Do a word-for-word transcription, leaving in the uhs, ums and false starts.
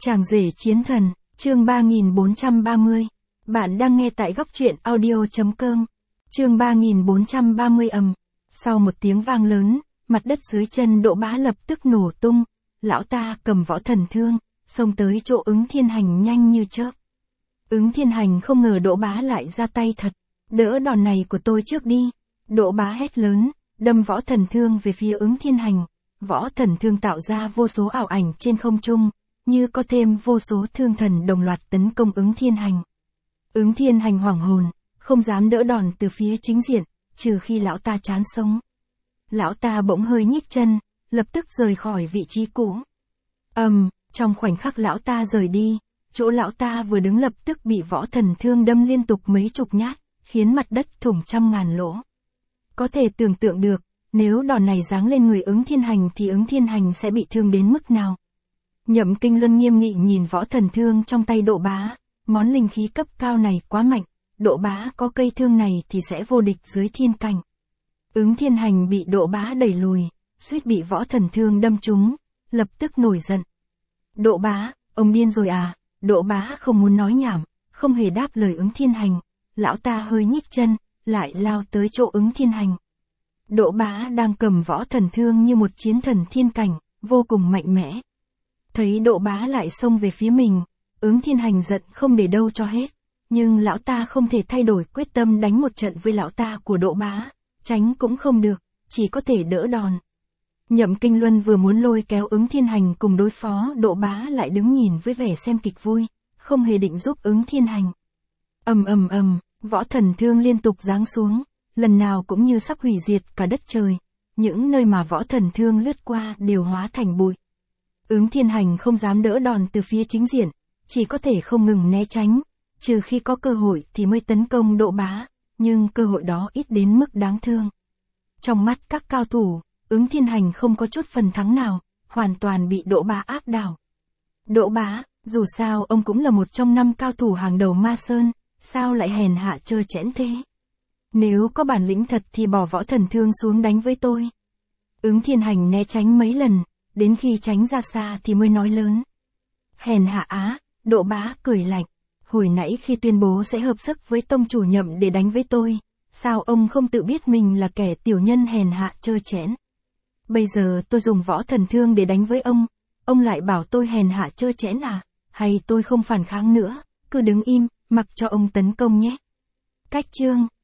Chàng rể chiến thần, chương ba nghìn bốn trăm ba mươi. Bạn đang nghe tại góc truyện audio chấm com. Chương ba nghìn bốn trăm ba mươi ầm. Sau một tiếng vang lớn, mặt đất dưới chân Đỗ Bá lập tức nổ tung. Lão ta cầm võ thần thương, xông tới chỗ Ứng Thiên Hành nhanh như chớp. Ứng Thiên Hành không ngờ Đỗ Bá lại ra tay thật. Đỡ đòn này của tôi trước đi. Đỗ Bá hét lớn, đâm võ thần thương về phía Ứng Thiên Hành. Võ thần thương tạo ra vô số ảo ảnh trên không trung, như có thêm vô số thương thần đồng loạt tấn công Ứng Thiên Hành. Ứng Thiên Hành hoảng hồn, không dám đỡ đòn từ phía chính diện, trừ khi lão ta chán sống. Lão ta bỗng hơi nhích chân, lập tức rời khỏi vị trí cũ. Ầm, um, trong khoảnh khắc lão ta rời đi, chỗ lão ta vừa đứng lập tức bị võ thần thương đâm liên tục mấy chục nhát, khiến mặt đất thủng trăm ngàn lỗ. Có thể tưởng tượng được, nếu đòn này giáng lên người Ứng Thiên Hành thì Ứng Thiên Hành sẽ bị thương đến mức nào. Nhậm Kinh Luân nghiêm nghị nhìn võ thần thương trong tay Đỗ Bá, món linh khí cấp cao này quá mạnh, Đỗ Bá có cây thương này thì sẽ vô địch dưới thiên cảnh. Ứng Thiên Hành bị Đỗ Bá đẩy lùi, suýt bị võ thần thương đâm trúng, lập tức nổi giận. Đỗ Bá, ông điên rồi à? Đỗ Bá không muốn nói nhảm, không hề đáp lời Ứng Thiên Hành, lão ta hơi nhích chân, lại lao tới chỗ Ứng Thiên Hành. Đỗ Bá đang cầm võ thần thương như một chiến thần thiên cảnh, vô cùng mạnh mẽ. Thấy Đỗ Bá lại xông về phía mình, Ứng Thiên Hành giận không để đâu cho hết, nhưng lão ta không thể thay đổi quyết tâm đánh một trận với lão ta của Đỗ Bá, tránh cũng không được, chỉ có thể đỡ đòn. Nhậm Kinh Luân vừa muốn lôi kéo Ứng Thiên Hành cùng đối phó Đỗ Bá lại đứng nhìn với vẻ xem kịch vui, không hề định giúp Ứng Thiên Hành. Ầm ầm ầm, võ thần thương liên tục giáng xuống, lần nào cũng như sắp hủy diệt cả đất trời, những nơi mà võ thần thương lướt qua đều hóa thành bụi. Ứng Thiên Hành không dám đỡ đòn từ phía chính diện, chỉ có thể không ngừng né tránh, trừ khi có cơ hội thì mới tấn công Đỗ Bá, nhưng cơ hội đó ít đến mức đáng thương. Trong mắt các cao thủ, Ứng Thiên Hành không có chút phần thắng nào, hoàn toàn bị Đỗ Bá áp đảo. Đỗ Bá, dù sao ông cũng là một trong năm cao thủ hàng đầu Ma Sơn, sao lại hèn hạ trơ trẽn thế? Nếu có bản lĩnh thật thì bỏ võ thần thương xuống đánh với tôi. Ứng Thiên Hành né tránh mấy lần, đến khi tránh ra xa thì mới nói lớn. Hèn hạ á, Đỗ Bá cười lạnh, hồi nãy khi tuyên bố sẽ hợp sức với tông chủ Nhậm để đánh với tôi, sao ông không tự biết mình là kẻ tiểu nhân hèn hạ trơ trẽn? Bây giờ tôi dùng võ thần thương để đánh với ông, ông lại bảo tôi hèn hạ trơ trẽn à? Hay tôi không phản kháng nữa, cứ đứng im, mặc cho ông tấn công nhé. Cách chương